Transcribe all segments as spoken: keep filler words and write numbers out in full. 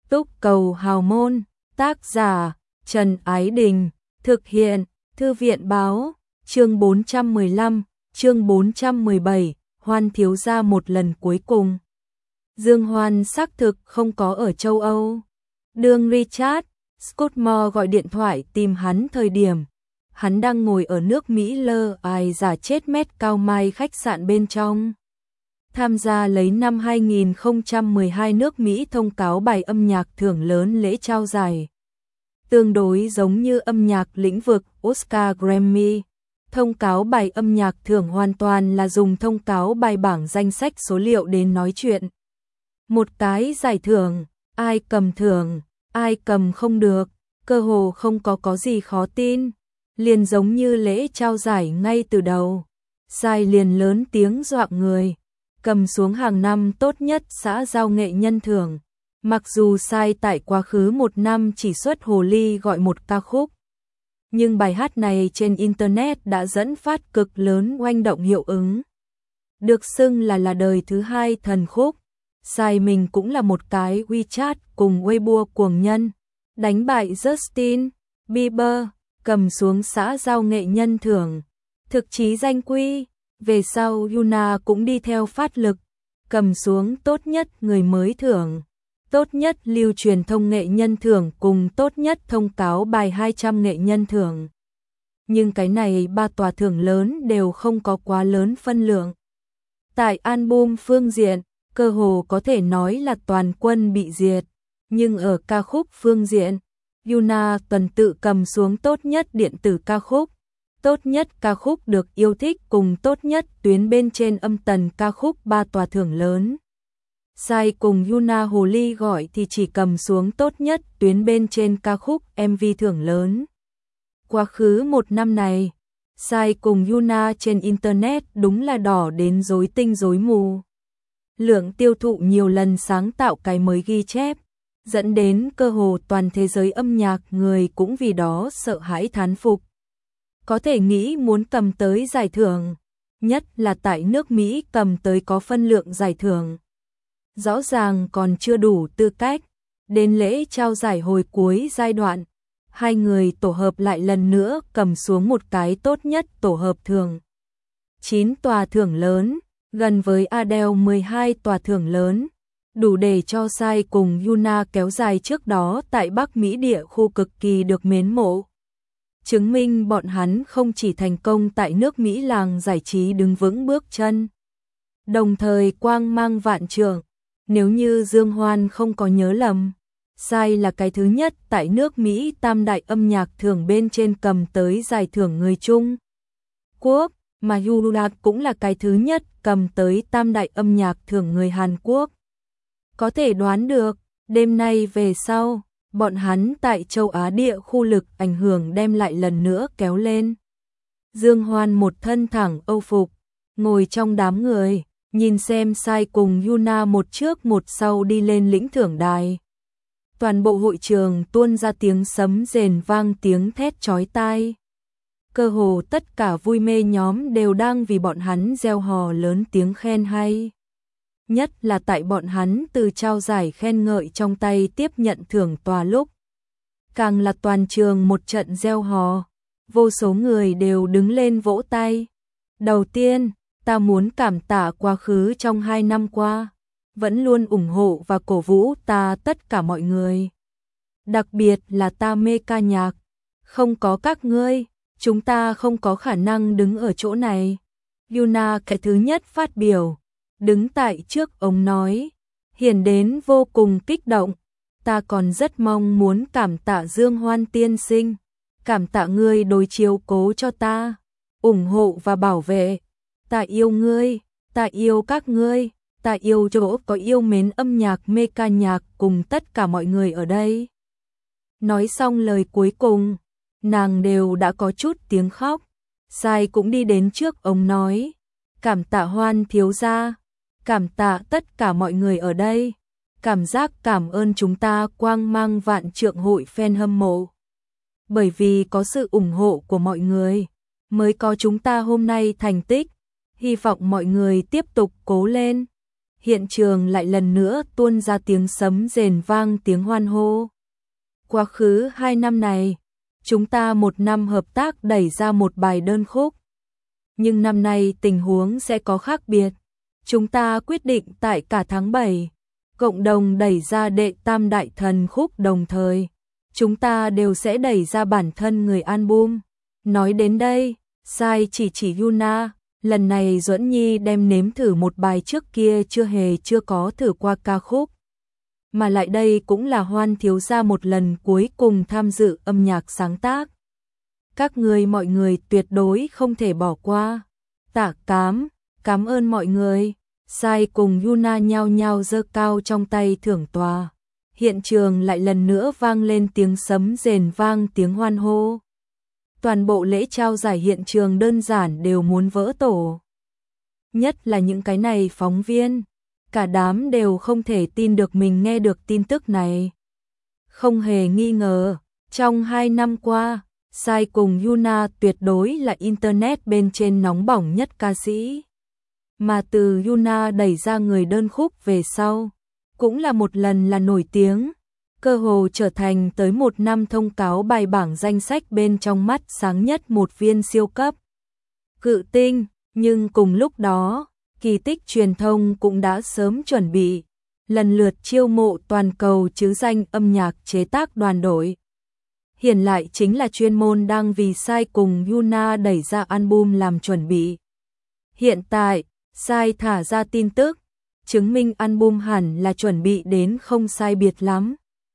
Túc Cầu Hào Môn, tác giả Trần Ái Đình, thực hiện Thư viện Báo, chương bốn trăm mười lăm, chương bốn trăm mười bảy, Hoan thiếu gia một lần cuối cùng. Dương Hoan xác thực không có ở châu Âu. Đương Richard Scudmore gọi điện thoại tìm hắn thời điểm, hắn đang ngồi ở nước Mỹ lơ ai giả chết mét cao mai khách sạn bên trong. Tham gia lấy năm hai nghìn không trăm mười hai nước Mỹ thông cáo bài âm nhạc thưởng lớn lễ trao giải. Tương đối giống như âm nhạc lĩnh vực Oscar Grammy, thông cáo bài âm nhạc thưởng hoàn toàn là dùng thông cáo bài bảng danh sách số liệu đến nói chuyện. Một cái giải thưởng, ai cầm thưởng, ai cầm không được, cơ hồ không có có gì khó tin, liền giống như lễ trao giải ngay từ đầu. Sai liền lớn tiếng dọa người, cầm xuống hàng năm tốt nhất xã giao nghệ nhân thưởng. Mặc dù Sai tại quá khứ một năm chỉ xuất hồ ly gọi một ca khúc, nhưng bài hát này trên Internet đã dẫn phát cực lớn oanh động hiệu ứng. Được xưng là là đời thứ hai thần khúc. Sai mình cũng là một cái WeChat cùng Weibo cuồng nhân, đánh bại Justin Bieber, cầm xuống xã giao nghệ nhân thưởng. Thực chí danh quy, về sau Yuna cũng đi theo phát lực, cầm xuống tốt nhất người mới thưởng, tốt nhất lưu truyền thông nghệ nhân thưởng cùng tốt nhất thông cáo bài hai trăm nghệ nhân thưởng. Nhưng cái này ba tòa thưởng lớn đều không có quá lớn phân lượng. Tại album phương diện, cơ hồ có thể nói là toàn quân bị diệt, nhưng ở ca khúc phương diện, Yuna tuần tự cầm xuống tốt nhất điện tử ca khúc, tốt nhất ca khúc được yêu thích cùng tốt nhất tuyến bên trên âm tần ca khúc ba tòa thưởng lớn. Sai cùng Yuna hồ ly gọi thì chỉ cầm xuống tốt nhất tuyến bên trên ca khúc em vê thưởng lớn. Quá khứ một năm này, Sai cùng Yuna trên Internet đúng là đỏ đến rối tinh rối mù. Lượng tiêu thụ nhiều lần sáng tạo cái mới ghi chép, dẫn đến cơ hồ toàn thế giới âm nhạc người cũng vì đó sợ hãi thán phục. Có thể nghĩ muốn cầm tới giải thưởng, nhất là tại nước Mỹ cầm tới có phân lượng giải thưởng. Rõ ràng còn chưa đủ tư cách, đến lễ trao giải hồi cuối giai đoạn, hai người tổ hợp lại lần nữa cầm xuống một cái tốt nhất tổ hợp thưởng. chín tòa thưởng lớn, gần với Adele mười hai tòa thưởng lớn, đủ để cho Sai cùng Yuna kéo dài trước đó tại Bắc Mỹ địa khu cực kỳ được mến mộ. Chứng minh bọn hắn không chỉ thành công tại nước Mỹ làng giải trí đứng vững bước chân, đồng thời quang mang vạn trượng. Nếu như Dương Hoan không có nhớ lầm, Sai là cái thứ nhất tại nước Mỹ tam đại âm nhạc thưởng bên trên cầm tới giải thưởng người Trung Quốc, mà Yuna cũng là cái thứ nhất cầm tới tam đại âm nhạc thưởng người Hàn Quốc. Có thể đoán được, đêm nay về sau, bọn hắn tại châu Á địa khu lực ảnh hưởng đem lại lần nữa kéo lên. Dương Hoan một thân thẳng âu phục, ngồi trong đám người, nhìn xem Sai cùng Yuna một trước một sau đi lên lĩnh thưởng đài. Toàn bộ hội trường tuôn ra tiếng sấm rền vang tiếng thét chói tai. Cơ hồ tất cả vui mê nhóm đều đang vì bọn hắn reo hò lớn tiếng khen hay. Nhất là tại bọn hắn từ trao giải khen ngợi trong tay tiếp nhận thưởng tòa lúc. Càng là toàn trường một trận reo hò, vô số người đều đứng lên vỗ tay. Đầu tiên, ta muốn cảm tạ quá khứ trong hai năm qua, vẫn luôn ủng hộ và cổ vũ ta tất cả mọi người. Đặc biệt là ta mê ca nhạc, không có các ngươi, chúng ta không có khả năng đứng ở chỗ này. Yuna cái thứ nhất phát biểu, đứng tại trước ống nói, hiển đến vô cùng kích động. Ta còn rất mong muốn cảm tạ Dương Hoan tiên sinh, cảm tạ ngươi đối chiếu cố cho ta, ủng hộ và bảo vệ. Ta yêu ngươi, ta yêu các ngươi, ta yêu chỗ có yêu mến âm nhạc mê ca nhạc cùng tất cả mọi người ở đây. Nói xong lời cuối cùng, nàng đều đã có chút tiếng khóc. Sai cũng đi đến trước ống nói, cảm tạ Hoan thiếu gia, cảm tạ tất cả mọi người ở đây, cảm giác cảm ơn chúng ta quang mang vạn trượng hội fan hâm mộ. Bởi vì có sự ủng hộ của mọi người, mới có chúng ta hôm nay thành tích, hy vọng mọi người tiếp tục cố lên. hiện trường lại lần nữa tuôn ra tiếng sấm rền vang tiếng hoan hô. Quá khứ hai năm này, chúng ta một năm hợp tác đẩy ra một bài đơn khúc. Nhưng năm nay tình huống sẽ có khác biệt. Chúng ta quyết định tại cả tháng bảy, cộng đồng đẩy ra đệ tam đại thần khúc đồng thời. Chúng ta đều sẽ đẩy ra bản thân người album. Nói đến đây, Sai chỉ chỉ Yuna, lần này Duẫn Nhi đem nếm thử một bài trước kia chưa hề chưa có thử qua ca khúc. Mà lại đây cũng là Hoan thiếu gia một lần cuối cùng tham dự âm nhạc sáng tác. Các người mọi người tuyệt đối không thể bỏ qua. Tạ Cám, cảm ơn mọi người. Sai cùng Yuna nhao nhao giơ cao trong tay thưởng tòa. Hiện trường lại lần nữa vang lên tiếng sấm rền vang tiếng hoan hô. Toàn bộ lễ trao giải hiện trường đơn giản đều muốn vỡ tổ. Nhất là những cái này phóng viên, cả đám đều không thể tin được mình nghe được tin tức này. Không hề nghi ngờ, trong hai năm qua, Sai cùng Yuna tuyệt đối là internet bên trên nóng bỏng nhất ca sĩ. Mà từ Yuna đẩy ra người đơn khúc về sau, cũng là một lần là nổi tiếng, cơ hồ trở thành tới một năm thông cáo bài bảng danh sách bên trong mắt sáng nhất một viên siêu cấp cự tinh. Nhưng cùng lúc đó, Kỳ Tích truyền thông cũng đã sớm chuẩn bị, lần lượt chiêu mộ toàn cầu chứ danh âm nhạc chế tác đoàn đội. Hiện lại chính là chuyên môn đang vì Sai cùng Yuna đẩy ra album làm chuẩn bị. Hiện tại, Sai thả ra tin tức, chứng minh album hẳn là chuẩn bị đến không sai biệt lắm.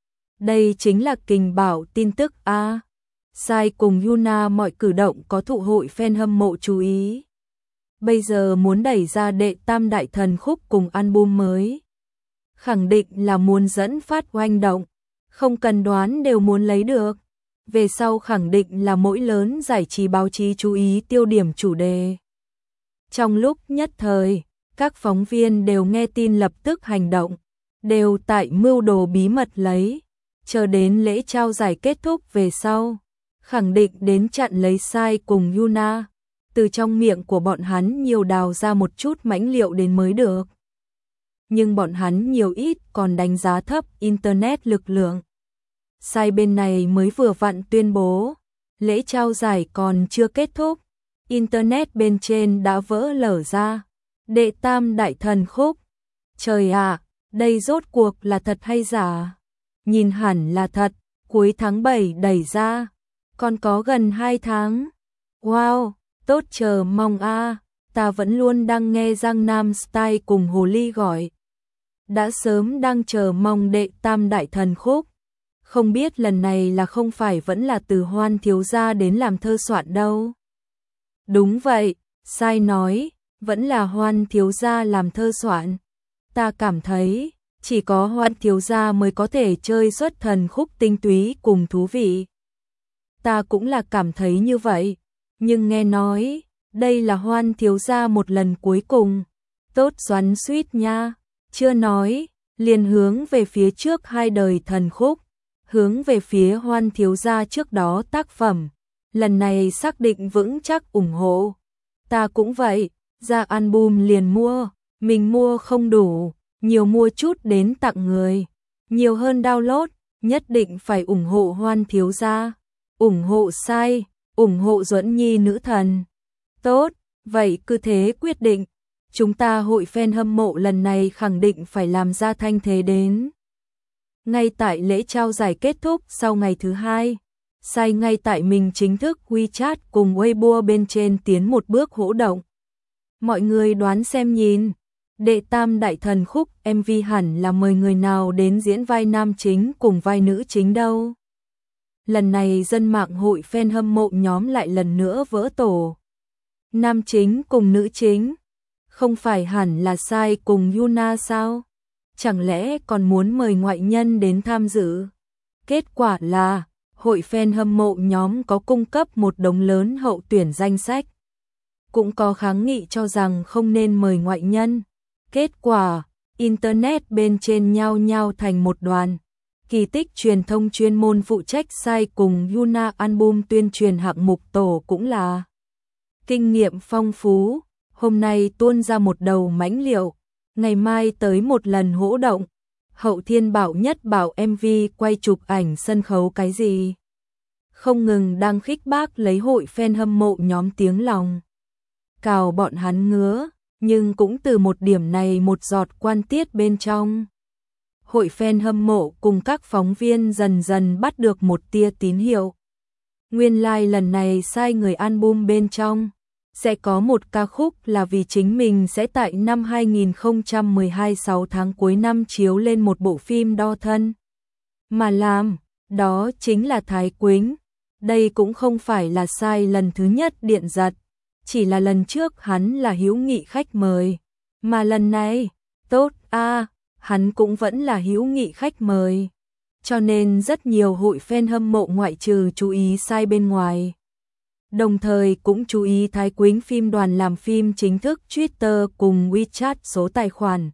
Đây chính là kình bảo tin tức a. Sai cùng Yuna mọi cử động có thụ hội fan hâm mộ chú ý. Bây giờ muốn đẩy ra đệ tam đại thần khúc cùng album mới, khẳng định là muốn dẫn phát oanh động, không cần đoán đều muốn lấy được. Về sau khẳng định là mỗi lớn giải trí báo chí chú ý tiêu điểm chủ đề. Trong lúc nhất thời, các phóng viên đều nghe tin lập tức hành động, đều tại mưu đồ bí mật lấy, chờ đến lễ trao giải kết thúc về sau, khẳng định đến chặn lấy Sai cùng Yuna, từ trong miệng của bọn hắn nhiều đào ra một chút mãnh liệu đến mới được. Nhưng bọn hắn nhiều ít còn đánh giá thấp internet lực lượng. Sai bên này mới vừa vặn tuyên bố, lễ trao giải còn chưa kết thúc, internet bên trên đã vỡ lở ra. Đệ tam đại thần khúc. Trời ạ, à, đây rốt cuộc là thật hay giả? Nhìn hẳn là thật, cuối tháng bảy đẩy ra, còn có gần hai tháng. Wow, tốt chờ mong a, à, ta vẫn luôn đang nghe Giang Nam Style cùng Hồ Ly gọi. Đã sớm đang chờ mong đệ tam đại thần khúc. Không biết lần này là không phải vẫn là từ Hoan thiếu gia đến làm thơ soạn đâu. Đúng vậy, Sai nói, vẫn là Hoan thiếu gia làm thơ soạn. Ta cảm thấy, chỉ có Hoan thiếu gia mới có thể chơi xuất thần khúc tinh túy cùng thú vị. Ta cũng là cảm thấy như vậy, nhưng nghe nói, đây là Hoan thiếu gia một lần cuối cùng. Tốt xoắn suýt nha, chưa nói, liền hướng về phía trước hai đời thần khúc, hướng về phía Hoan thiếu gia trước đó tác phẩm, lần này xác định vững chắc ủng hộ. Ta cũng vậy, ra album liền mua, mình mua không đủ, nhiều mua chút đến tặng người, nhiều hơn download, nhất định phải ủng hộ Hoan thiếu gia, ủng hộ Sai, ủng hộ Duẫn Nhi nữ thần. Tốt, vậy cứ thế quyết định, chúng ta hội fan hâm mộ lần này khẳng định phải làm ra thanh thế đến. Ngay tại lễ trao giải kết thúc sau ngày thứ hai, Sai ngay tại mình chính thức WeChat cùng Weibo bên trên tiến một bước hỗ động. Mọi người đoán xem nhìn, đệ tam đại thần khúc em vê hẳn là mời người nào đến diễn vai nam chính cùng vai nữ chính đâu. Lần này dân mạng hội fan hâm mộ nhóm lại lần nữa vỡ tổ. Nam chính cùng nữ chính, không phải hẳn là Sai cùng Yuna sao? Chẳng lẽ còn muốn mời ngoại nhân đến tham dự? Kết quả là, hội fan hâm mộ nhóm có cung cấp một đống lớn hậu tuyển danh sách. Cũng có kháng nghị cho rằng không nên mời ngoại nhân. Kết quả, internet bên trên nhao nhao thành một đoàn. Kỳ Tích truyền thông chuyên môn phụ trách Sai cùng Yuna album tuyên truyền hạng mục tổ cũng là kinh nghiệm phong phú. Hôm nay tuôn ra một đầu mãnh liệu, ngày mai tới một lần hỗ động. Hậu Thiên Bảo Nhất bảo em vê quay chụp ảnh sân khấu cái gì? Không ngừng đang khích bác lấy hội fan hâm mộ nhóm tiếng lòng. Cào bọn hắn ngứa, nhưng cũng từ một điểm này một giọt quan tiết bên trong. Hội fan hâm mộ cùng các phóng viên dần dần bắt được một tia tín hiệu. Nguyên lai like lần này sai người album bên trong. Sẽ có một ca khúc là vì chính mình sẽ tại năm hai nghìn không trăm mười hai sáu tháng cuối năm chiếu lên một bộ phim đo thân. Mà làm, đó chính là Thái Quýnh. Đây cũng không phải là sai lần thứ nhất điện giật. Chỉ là lần trước hắn là hữu nghị khách mời. Mà lần này, tốt a à, hắn cũng vẫn là hữu nghị khách mời. Cho nên rất nhiều hội fan hâm mộ ngoại trừ chú ý sai bên ngoài. Đồng thời cũng chú ý Thái Quýnh phim đoàn làm phim chính thức Twitter cùng WeChat số tài khoản.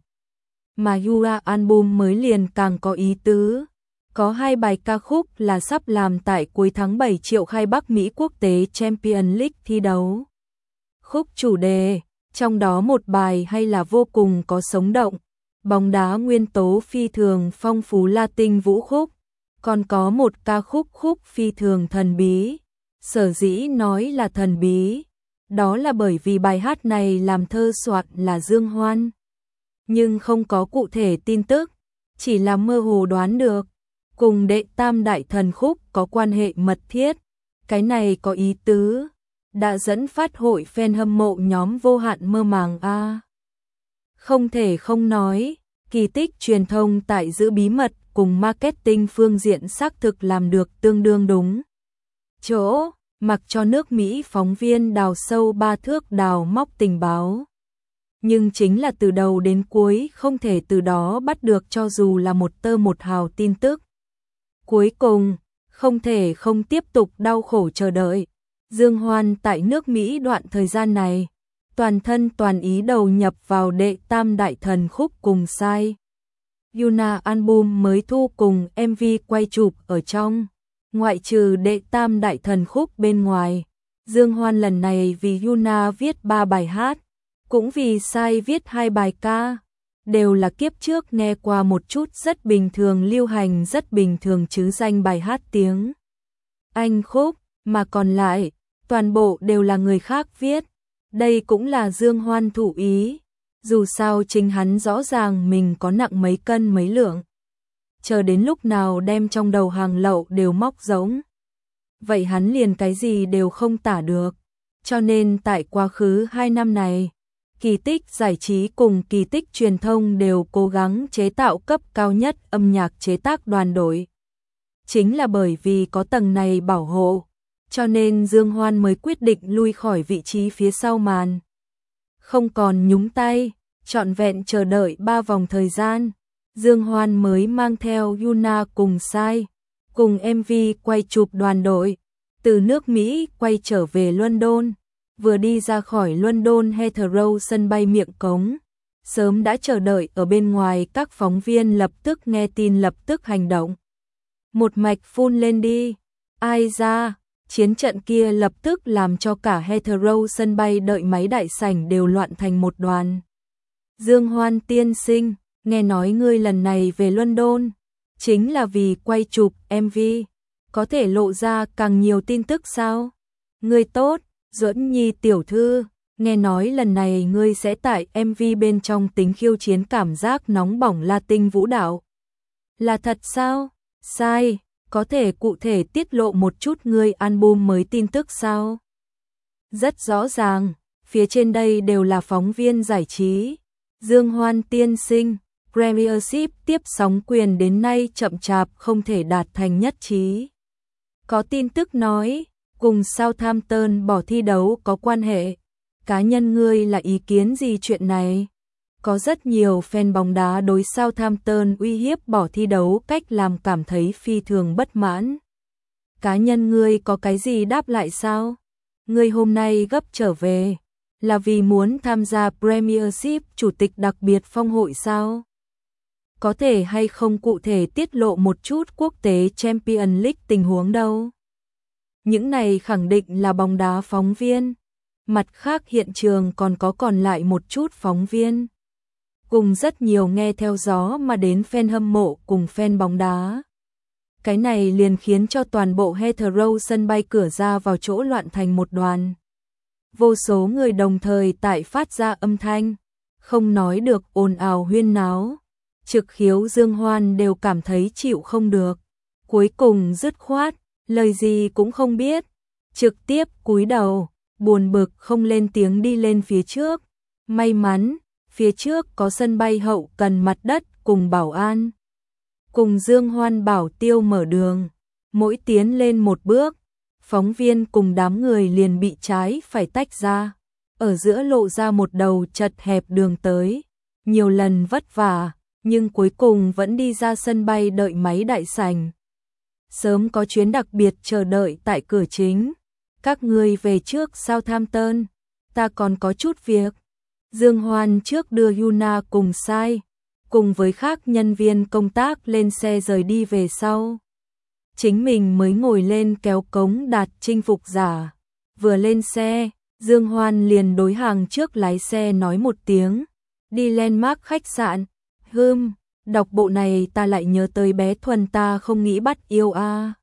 Mà Yura album mới liền càng có ý tứ. Có hai bài ca khúc là sắp làm tại cuối tháng bảy triệu khai Bắc Mỹ quốc tế Champions League thi đấu. Khúc chủ đề, trong đó một bài hay là vô cùng có sống động. Bóng đá nguyên tố phi thường phong phú Latin vũ khúc. Còn có một ca khúc khúc phi thường thần bí. Sở dĩ nói là thần bí, đó là bởi vì bài hát này làm thơ soạn là Dương Hoan. Nhưng không có cụ thể tin tức, chỉ là mơ hồ đoán được, cùng đệ tam đại thần khúc có quan hệ mật thiết. Cái này có ý tứ, đã dẫn phát hội fan hâm mộ nhóm vô hạn mơ màng a. À. Không thể không nói, kỳ tích truyền thông tại giữ bí mật cùng marketing phương diện xác thực làm được tương đương đúng. Chỗ, mặc cho nước Mỹ phóng viên đào sâu ba thước đào móc tình báo. Nhưng chính là từ đầu đến cuối không thể từ đó bắt được cho dù là một tơ một hào tin tức. Cuối cùng, không thể không tiếp tục đau khổ chờ đợi. Dương Hoan tại nước Mỹ đoạn thời gian này, toàn thân toàn ý đầu nhập vào đệ tam đại thần khúc cùng sai. Yuna album mới thu cùng em vê quay chụp ở trong. Ngoại trừ đệ tam đại thần khúc bên ngoài, Dương Hoan lần này vì Yuna viết ba bài hát, cũng vì sai viết hai bài ca, đều là kiếp trước nghe qua một chút rất bình thường lưu hành rất bình thường chứ danh bài hát tiếng Anh khúc, mà còn lại, toàn bộ đều là người khác viết. Đây cũng là Dương Hoan thủ ý, dù sao chính hắn rõ ràng mình có nặng mấy cân mấy lượng. Chờ đến lúc nào đem trong đầu hàng lậu đều móc giống. Vậy hắn liền cái gì đều không tả được. Cho nên tại quá khứ hai năm này, Kỳ Tích Giải trí cùng Kỳ Tích Truyền thông đều cố gắng chế tạo cấp cao nhất âm nhạc chế tác đoàn đội. Chính là bởi vì có tầng này bảo hộ, cho nên Dương Hoan mới quyết định lui khỏi vị trí phía sau màn. Không còn nhúng tay, trọn vẹn chờ đợi ba vòng thời gian. Dương Hoan mới mang theo Yuna cùng sai, cùng em vê quay chụp đoàn đội, từ nước Mỹ quay trở về London. Vừa đi ra khỏi London Heathrow sân bay miệng cống, sớm đã chờ đợi ở bên ngoài các phóng viên lập tức nghe tin lập tức hành động. Một mạch phun lên đi, ai ra, chiến trận kia lập tức làm cho cả Heathrow sân bay đợi máy đại sảnh đều loạn thành một đoàn. Dương Hoan tiên sinh, nghe nói ngươi lần này về London, chính là vì quay chụp em vê, có thể lộ ra càng nhiều tin tức sao? Ngươi tốt, Duẫn Nhi tiểu thư, nghe nói lần này ngươi sẽ tại em vê bên trong tính khiêu chiến cảm giác nóng bỏng Latin vũ đạo. Là thật sao? Sai, có thể cụ thể tiết lộ một chút ngươi album mới tin tức sao? Rất rõ ràng, phía trên đây đều là phóng viên giải trí. Dương Hoan tiên sinh, Premiership tiếp sóng quyền đến nay chậm chạp không thể đạt thành nhất trí. Có tin tức nói, cùng Southampton bỏ thi đấu có quan hệ. Cá nhân ngươi là ý kiến gì chuyện này? Có rất nhiều fan bóng đá đối Southampton uy hiếp bỏ thi đấu cách làm cảm thấy phi thường bất mãn. Cá nhân ngươi có cái gì đáp lại sao? Ngươi hôm nay gấp trở về, là vì muốn tham gia Premiership chủ tịch đặc biệt phong hội sao? Có thể hay không cụ thể tiết lộ một chút quốc tế Champions League tình huống đâu? Những này khẳng định là bóng đá phóng viên. Mặt khác hiện trường còn có còn lại một chút phóng viên. cùng rất nhiều nghe theo gió mà đến fan hâm mộ cùng fan bóng đá. Cái này liền khiến cho toàn bộ Heathrow sân bay cửa ra vào chỗ loạn thành một đoàn. Vô số người đồng thời tại phát ra âm thanh, không nói được ồn ào huyên náo. Trực Khiếu Dương Hoan đều cảm thấy chịu không được. Cuối cùng dứt khoát, lời gì cũng không biết. Trực tiếp cúi đầu, buồn bực không lên tiếng đi lên phía trước. May mắn, phía trước có sân bay hậu cần mặt đất cùng bảo an. Cùng Dương Hoan bảo tiêu mở đường. Mỗi tiến lên một bước, phóng viên cùng đám người liền bị trái phải tách ra. Ở giữa lộ ra một đầu chật hẹp đường tới. Nhiều lần vất vả, nhưng cuối cùng vẫn đi ra sân bay đợi máy đại sảnh. Sớm có chuyến đặc biệt chờ đợi tại cửa chính. Các ngươi về trước Southampton, ta còn có chút việc. Dương Hoan trước đưa Yuna cùng Sai, cùng với khác nhân viên công tác lên xe rời đi về sau. Chính mình mới ngồi lên kéo cống đạt chinh phục giả. Vừa lên xe, Dương Hoan liền đối hàng trước lái xe nói một tiếng. Đi Landmark khách sạn. Hừm, đọc bộ này ta lại nhớ tới bé Thuần ta không nghĩ bắt yêu a. À.